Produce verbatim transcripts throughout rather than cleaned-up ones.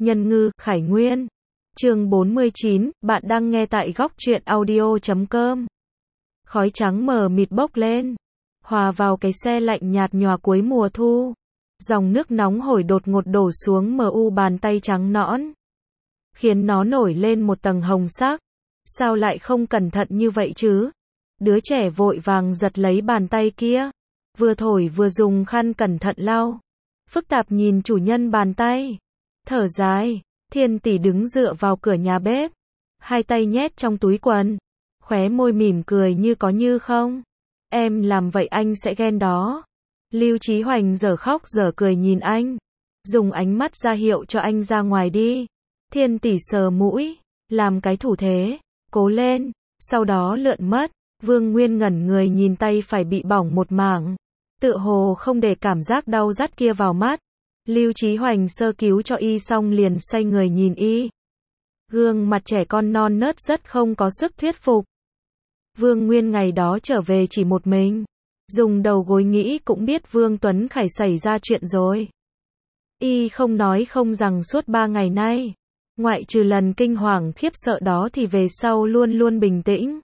Nhân ngư, Khải Nguyên. Chương bốn mươi chín, bạn đang nghe tại góc truyện audio chấm com. Khói trắng mờ mịt bốc lên, hòa vào cái se lạnh nhạt nhòa cuối mùa thu. Dòng nước nóng hổi đột ngột đổ xuống mờ u bàn tay trắng nõn, khiến nó nổi lên một tầng hồng sắc. Sao lại không cẩn thận như vậy chứ? Đứa trẻ vội vàng giật lấy bàn tay kia, vừa thổi vừa dùng khăn cẩn thận lau. Phức tạp nhìn chủ nhân bàn tay, thở dài. Thiên tỷ đứng dựa vào cửa nhà bếp, hai tay nhét trong túi quần, khóe môi mỉm cười như có như không. Em làm vậy anh sẽ ghen đó. Lưu Chí Hoành dở khóc dở cười nhìn anh, dùng ánh mắt ra hiệu cho anh ra ngoài đi. Thiên tỷ sờ mũi, làm cái thủ thế, cố lên, sau đó lượn mất. Vương Nguyên ngẩn người nhìn tay phải bị bỏng một mảng, tựa hồ không để cảm giác đau rát kia vào mắt. Lưu Chí Hoành sơ cứu cho y xong liền xoay người nhìn y. Gương mặt trẻ con non nớt rất không có sức thuyết phục. Vương Nguyên ngày đó trở về chỉ một mình, dùng đầu gối nghĩ cũng biết Vương Tuấn Khải xảy ra chuyện rồi. Y không nói không rằng suốt ba ngày nay, ngoại trừ lần kinh hoàng khiếp sợ đó thì về sau luôn luôn bình tĩnh.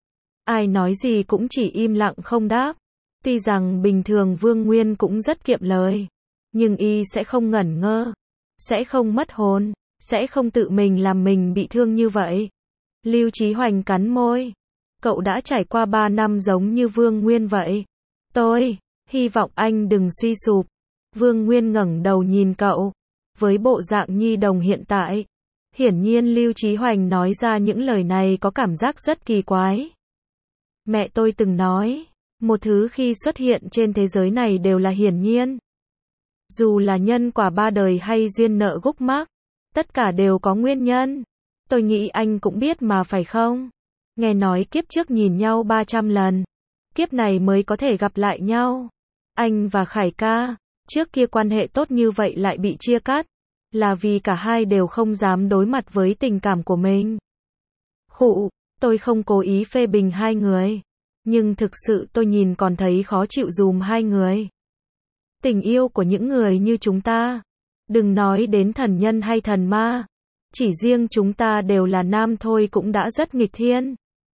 Ai nói gì cũng chỉ im lặng không đáp. Tuy rằng bình thường Vương Nguyên cũng rất kiệm lời, nhưng y sẽ không ngẩn ngơ, sẽ không mất hồn, sẽ không tự mình làm mình bị thương như vậy. Lưu Chí Hoành cắn môi. Cậu đã trải qua ba năm giống như Vương Nguyên vậy. Tôi hy vọng anh đừng suy sụp. Vương Nguyên ngẩng đầu nhìn cậu, với bộ dạng nhi đồng hiện tại. Hiển nhiên Lưu Chí Hoành nói ra những lời này có cảm giác rất kỳ quái. Mẹ tôi từng nói, một thứ khi xuất hiện trên thế giới này đều là hiển nhiên. Dù là nhân quả ba đời hay duyên nợ gốc mắc, tất cả đều có nguyên nhân. Tôi nghĩ anh cũng biết mà phải không? Nghe nói kiếp trước nhìn nhau ba trăm lần, kiếp này mới có thể gặp lại nhau. Anh và Khải ca, trước kia quan hệ tốt như vậy lại bị chia cắt, là vì cả hai đều không dám đối mặt với tình cảm của mình. Khụ, tôi không cố ý phê bình hai người, nhưng thực sự tôi nhìn còn thấy khó chịu dùm hai người. Tình yêu của những người như chúng ta, đừng nói đến thần nhân hay thần ma, chỉ riêng chúng ta đều là nam thôi cũng đã rất nghịch thiên.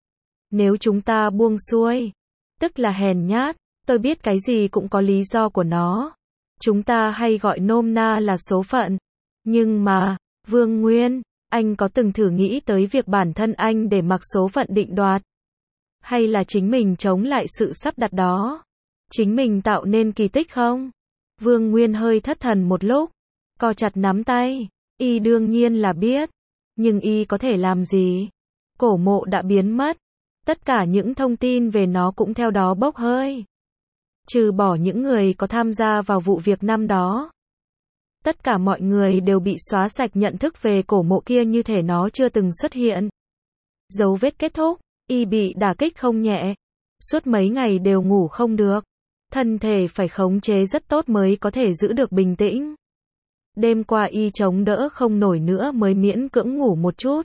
Nếu chúng ta buông xuôi, tức là hèn nhát, tôi biết cái gì cũng có lý do của nó. Chúng ta hay gọi nôm na là số phận. Nhưng mà, Vương Nguyên, anh có từng thử nghĩ tới việc bản thân anh để mặc số phận định đoạt? Hay là chính mình chống lại sự sắp đặt đó? Chính mình tạo nên kỳ tích không? Vương Nguyên hơi thất thần một lúc, co chặt nắm tay. Y đương nhiên là biết, nhưng y có thể làm gì? Cổ mộ đã biến mất, tất cả những thông tin về nó cũng theo đó bốc hơi. Trừ bỏ những người có tham gia vào vụ việc năm đó, tất cả mọi người đều bị xóa sạch nhận thức về cổ mộ kia như thể nó chưa từng xuất hiện. Dấu vết kết thúc, y bị đả kích không nhẹ, suốt mấy ngày đều ngủ không được, thân thể phải khống chế rất tốt mới có thể giữ được bình tĩnh. Đêm qua y chống đỡ không nổi nữa mới miễn cưỡng ngủ một chút.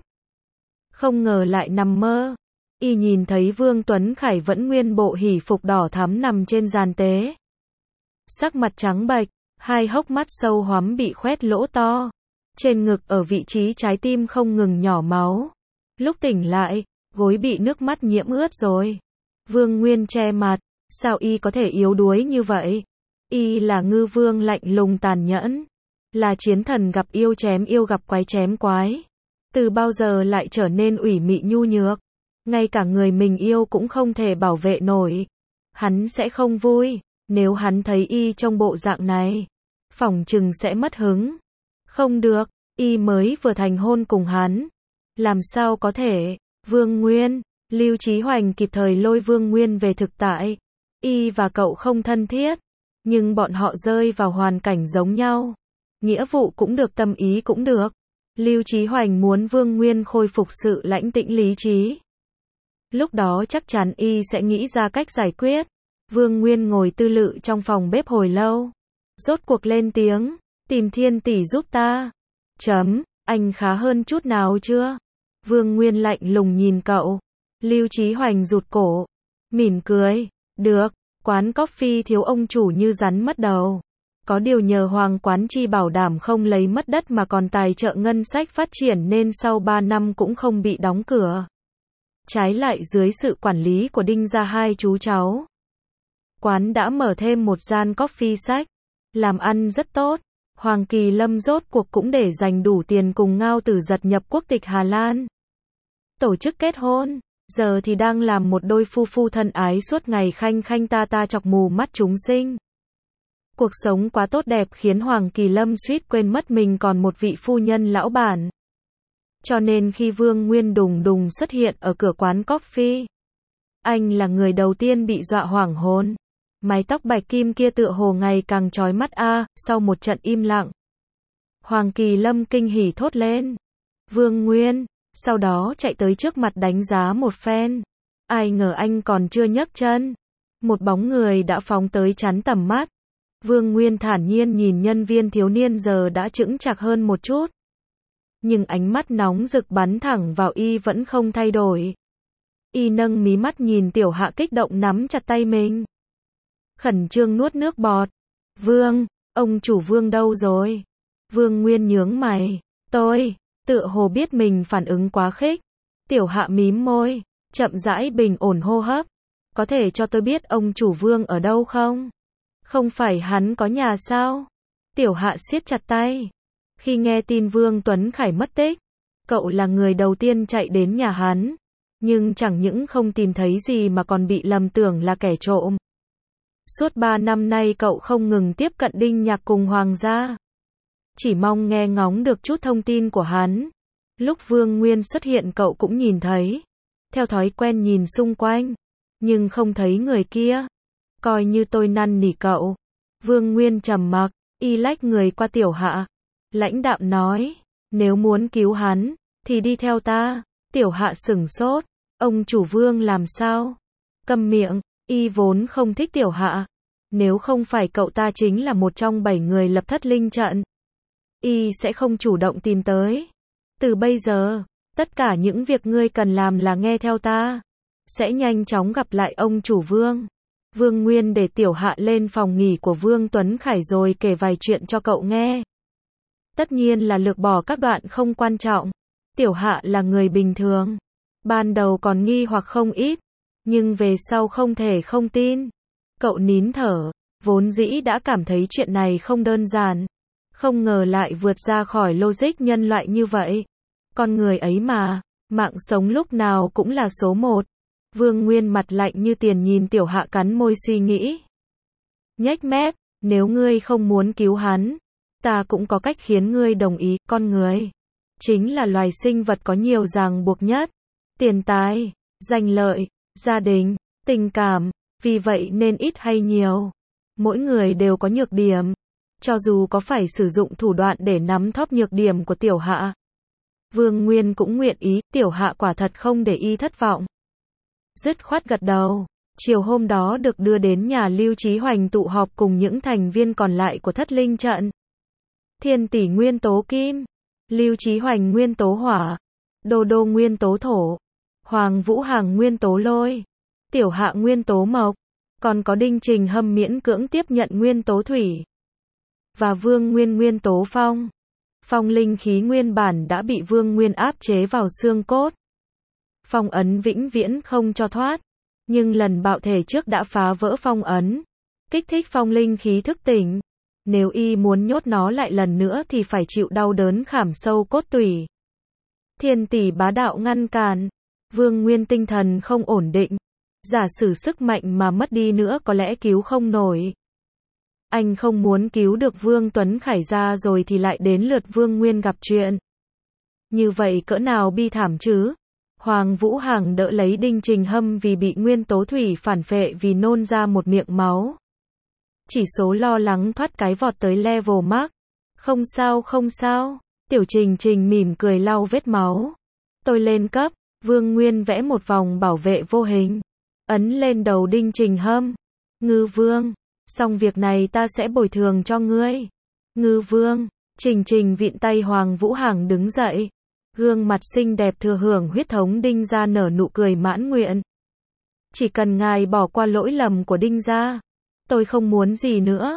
Không ngờ lại nằm mơ, y nhìn thấy Vương Tuấn Khải vẫn nguyên bộ hỉ phục đỏ thắm nằm trên giàn tế. Sắc mặt trắng bệch, hai hốc mắt sâu hoắm bị khoét lỗ to, trên ngực ở vị trí trái tim không ngừng nhỏ máu. Lúc tỉnh lại, gối bị nước mắt nhiễm ướt rồi. Vương Nguyên che mặt, sao y có thể yếu đuối như vậy? Y là ngư vương lạnh lùng tàn nhẫn, là chiến thần gặp yêu chém yêu gặp quái chém quái. Từ bao giờ lại trở nên ủy mị nhu nhược, ngay cả người mình yêu cũng không thể bảo vệ nổi. Hắn sẽ không vui, nếu hắn thấy y trong bộ dạng này, phỏng chừng sẽ mất hứng. Không được, y mới vừa thành hôn cùng hắn, làm sao có thể? Vương Nguyên, Lưu Chí Hoành kịp thời lôi Vương Nguyên về thực tại. Y và cậu không thân thiết, nhưng bọn họ rơi vào hoàn cảnh giống nhau. Nghĩa vụ cũng được, tâm ý cũng được. Lưu Chí Hoành muốn Vương Nguyên khôi phục sự lãnh tĩnh lý trí. Lúc đó chắc chắn y sẽ nghĩ ra cách giải quyết. Vương Nguyên ngồi tư lự trong phòng bếp hồi lâu, rốt cuộc lên tiếng, tìm Thiên tỷ giúp ta. Chấm, anh khá hơn chút nào chưa? Vương Nguyên lạnh lùng nhìn cậu. Lưu Chí Hoành rụt cổ, mỉm cười, được, quán coffee thiếu ông chủ như rắn mất đầu. Có điều nhờ Hoàng Quán Chi bảo đảm không lấy mất đất mà còn tài trợ ngân sách phát triển nên sau ba năm cũng không bị đóng cửa. Trái lại dưới sự quản lý của Đinh gia hai chú cháu, quán đã mở thêm một gian coffee sách, làm ăn rất tốt. Hoàng Kỳ Lâm rốt cuộc cũng để dành đủ tiền cùng Ngao Tử Giật nhập quốc tịch Hà Lan, tổ chức kết hôn, giờ thì đang làm một đôi phu phu thân ái suốt ngày khanh khanh ta ta chọc mù mắt chúng sinh. Cuộc sống quá tốt đẹp khiến Hoàng Kỳ Lâm suýt quên mất mình còn một vị phu nhân lão bản. Cho nên khi Vương Nguyên đùng đùng xuất hiện ở cửa quán coffee, anh là người đầu tiên bị dọa hoảng hồn. Mái tóc bạch kim kia tựa hồ ngày càng chói mắt a. À, sau một trận im lặng, Hoàng Kỳ Lâm kinh hỉ thốt lên. Vương Nguyên, sau đó chạy tới trước mặt đánh giá một phen. Ai ngờ anh còn chưa nhấc chân, một bóng người đã phóng tới chắn tầm mắt. Vương Nguyên thản nhiên nhìn nhân viên thiếu niên giờ đã chững chạc hơn một chút. Nhưng ánh mắt nóng rực bắn thẳng vào y vẫn không thay đổi. Y nâng mí mắt nhìn Tiểu Hạ kích động nắm chặt tay mình, khẩn trương nuốt nước bọt. Vương, ông chủ Vương đâu rồi? Vương Nguyên nhướng mày. Tôi, tựa hồ biết mình phản ứng quá khích. Tiểu Hạ mím môi, chậm rãi bình ổn hô hấp. Có thể cho tôi biết ông chủ Vương ở đâu không? Không phải hắn có nhà sao? Tiểu Hạ siết chặt tay. Khi nghe tin Vương Tuấn Khải mất tích, cậu là người đầu tiên chạy đến nhà hắn. Nhưng chẳng những không tìm thấy gì mà còn bị lầm tưởng là kẻ trộm. Suốt ba năm nay cậu không ngừng tiếp cận Đinh Nhạc cùng Hoàng gia, chỉ mong nghe ngóng được chút thông tin của hắn. Lúc Vương Nguyên xuất hiện cậu cũng nhìn thấy, theo thói quen nhìn xung quanh, nhưng không thấy người kia. Coi như tôi năn nỉ cậu. Vương Nguyên trầm mặc, y lách người qua Tiểu Hạ, lãnh đạm nói, nếu muốn cứu hắn, thì đi theo ta. Tiểu Hạ sửng sốt, ông chủ Vương làm sao? Câm miệng, y vốn không thích Tiểu Hạ. Nếu không phải cậu ta chính là một trong bảy người lập thất linh trận, y sẽ không chủ động tìm tới. Từ bây giờ, tất cả những việc ngươi cần làm là nghe theo ta. Sẽ nhanh chóng gặp lại ông chủ Vương. Vương Nguyên để Tiểu Hạ lên phòng nghỉ của Vương Tuấn Khải rồi kể vài chuyện cho cậu nghe. Tất nhiên là lược bỏ các đoạn không quan trọng. Tiểu Hạ là người bình thường. Ban đầu còn nghi hoặc không ít, nhưng về sau không thể không tin. Cậu nín thở, vốn dĩ đã cảm thấy chuyện này không đơn giản. Không ngờ lại vượt ra khỏi logic nhân loại như vậy. Con người ấy mà, mạng sống lúc nào cũng là số một. Vương Nguyên mặt lạnh như tiền nhìn Tiểu Hạ cắn môi suy nghĩ. Nhếch mép, nếu ngươi không muốn cứu hắn, ta cũng có cách khiến ngươi đồng ý. Con người chính là loài sinh vật có nhiều ràng buộc nhất. Tiền tài, danh lợi, gia đình, tình cảm. Vì vậy nên ít hay nhiều, mỗi người đều có nhược điểm. Cho dù có phải sử dụng thủ đoạn để nắm thóp nhược điểm của Tiểu Hạ, Vương Nguyên cũng nguyện ý. Tiểu Hạ quả thật không để y thất vọng, dứt khoát gật đầu. Chiều hôm đó được đưa đến nhà Lưu Chí Hoành tụ họp cùng những thành viên còn lại của thất linh trận. Thiên Tỷ nguyên tố kim, Lưu Chí Hoành nguyên tố hỏa, Đô Đô nguyên tố thổ, Hoàng Vũ Hàng nguyên tố lôi, Tiểu Hạ nguyên tố mộc, còn có Đinh Trình Hâm miễn cưỡng tiếp nhận nguyên tố thủy, và Vương Nguyên nguyên tố phong. Phong linh khí nguyên bản đã bị Vương Nguyên áp chế vào xương cốt, phong ấn vĩnh viễn không cho thoát. Nhưng lần bạo thể trước đã phá vỡ phong ấn, kích thích phong linh khí thức tỉnh. Nếu y muốn nhốt nó lại lần nữa thì phải chịu đau đớn khảm sâu cốt tủy. Thiên Tỷ bá đạo ngăn cản. Vương Nguyên tinh thần không ổn định. Giả sử sức mạnh mà mất đi nữa có lẽ cứu không nổi. Anh không muốn cứu được Vương Tuấn Khải ra rồi thì lại đến lượt Vương Nguyên gặp chuyện. Như vậy cỡ nào bi thảm chứ? Hoàng Vũ Hàng đỡ lấy Đinh Trình Hâm vì bị nguyên tố thủy phản phệ vì nôn ra một miệng máu. Chỉ số lo lắng thoát cái vọt tới level max. Không sao không sao. Tiểu Trình Trình mỉm cười lau vết máu. Tôi lên cấp. Vương Nguyên vẽ một vòng bảo vệ vô hình, ấn lên đầu Đinh Trình Hâm. Ngư Vương, xong việc này ta sẽ bồi thường cho ngươi. Ngư Vương, Trình Trình vịn tay Hoàng Vũ Hàng đứng dậy. Gương mặt xinh đẹp thừa hưởng huyết thống Đinh gia nở nụ cười mãn nguyện. Chỉ cần ngài bỏ qua lỗi lầm của Đinh gia, tôi không muốn gì nữa.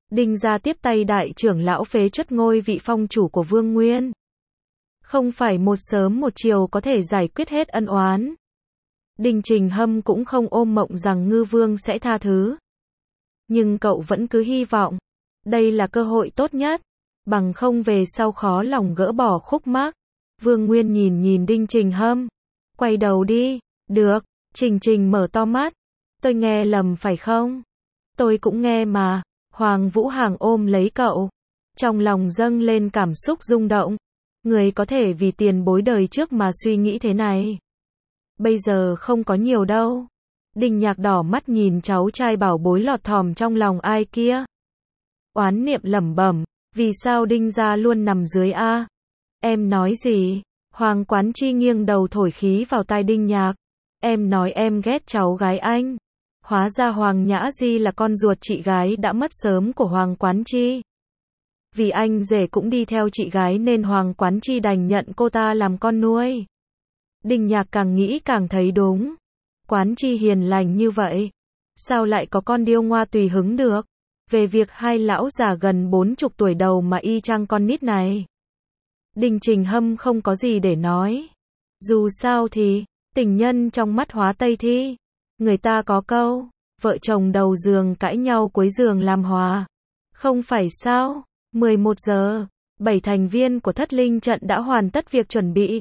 Đinh gia tiếp tay đại trưởng lão phế truất ngôi vị phong chủ của Vương Nguyên. Không phải một sớm một chiều có thể giải quyết hết ân oán. Đinh Trình Hâm cũng không ôm mộng rằng Ngư Vương sẽ tha thứ. Nhưng cậu vẫn cứ hy vọng. Đây là cơ hội tốt nhất. Bằng không về sau khó lòng gỡ bỏ khúc mắc. Vương Nguyên nhìn nhìn Đinh Trình Hâm. Quay đầu đi. Được. Trình Trình mở to mắt. Tôi nghe lầm phải không? Tôi cũng nghe mà. Hoàng Vũ Hàng ôm lấy cậu. Trong lòng dâng lên cảm xúc rung động. Người có thể vì tiền bối đời trước mà suy nghĩ thế này. Bây giờ không có nhiều đâu. Đinh Nhạc đỏ mắt nhìn cháu trai bảo bối lọt thỏm trong lòng ai kia. Oán niệm lẩm bẩm. Vì sao Đinh gia luôn nằm dưới a? Em nói gì? Hoàng Quán Chi nghiêng đầu thổi khí vào tai Đinh Nhạc. Em nói em ghét cháu gái anh. Hóa ra Hoàng Nhã Di là con ruột chị gái đã mất sớm của Hoàng Quán Chi. Vì anh rể cũng đi theo chị gái nên Hoàng Quán Chi đành nhận cô ta làm con nuôi. Đinh Nhạc càng nghĩ càng thấy đúng. Quán Chi hiền lành như vậy. Sao lại có con điêu ngoa tùy hứng được? Về việc hai lão già gần bốn chục tuổi đầu mà y chang con nít này. Đinh Trình Hâm không có gì để nói. Dù sao thì, tình nhân trong mắt hóa Tây Thi. Người ta có câu, vợ chồng đầu giường cãi nhau cuối giường làm hòa. Không phải sao? mười một giờ, bảy thành viên của Thất Linh trận đã hoàn tất việc chuẩn bị.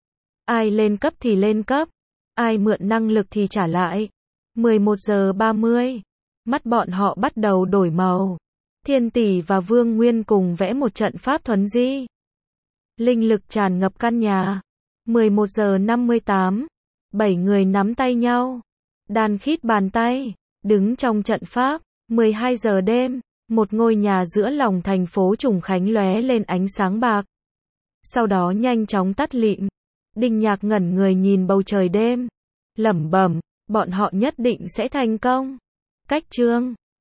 Ai lên cấp thì lên cấp, ai mượn năng lực thì trả lại. mười một giờ ba mươi, mắt bọn họ bắt đầu đổi màu. Thiên Tỷ và Vương Nguyên cùng vẽ một trận pháp thuấn di. Linh lực tràn ngập căn nhà. mười một giờ năm mươi tám, bảy người nắm tay nhau. Đan khít bàn tay, đứng trong trận pháp. mười hai giờ đêm, một ngôi nhà giữa lòng thành phố Trùng Khánh lóe lên ánh sáng bạc. Sau đó nhanh chóng tắt lịm. Đinh Nhạc ngẩn người nhìn bầu trời đêm. Lẩm bẩm, bọn họ nhất định sẽ thành công. Cách chương